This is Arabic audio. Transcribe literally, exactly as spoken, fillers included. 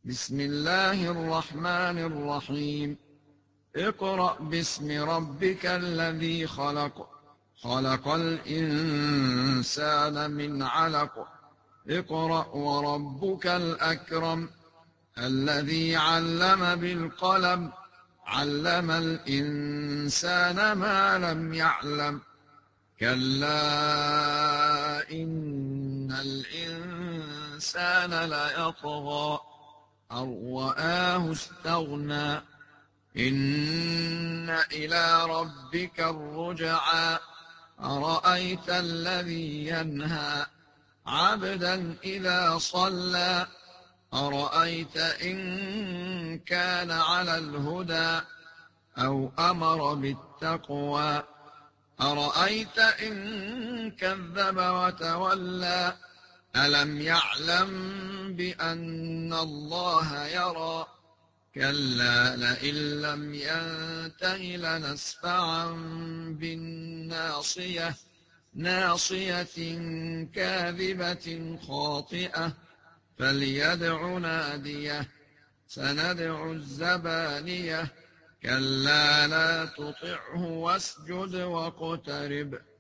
بسم الله الرحمن الرحيم. اقرأ باسم ربك الذي خلق خلق الإنسان من علق اقرأ وربك الأكرم الذي علم بالقلم علم الإنسان ما لم يعلم كلا إن الإنسان ليطغى أن رآه استغنى إن إلى ربك الرجعى أرأيت الذي ينهى عبدا إذا صلى أرأيت إن كان على الهدى أو أمر بالتقوى أرأيت إن كذب وتولى ألم يعلم بأن الله يرى كلا لئن لم ينته لنسفعا بالناصية ناصية كاذبة خاطئة فليدع ناديه سندع الزبانية كلا لا تطعه واسجد واقترب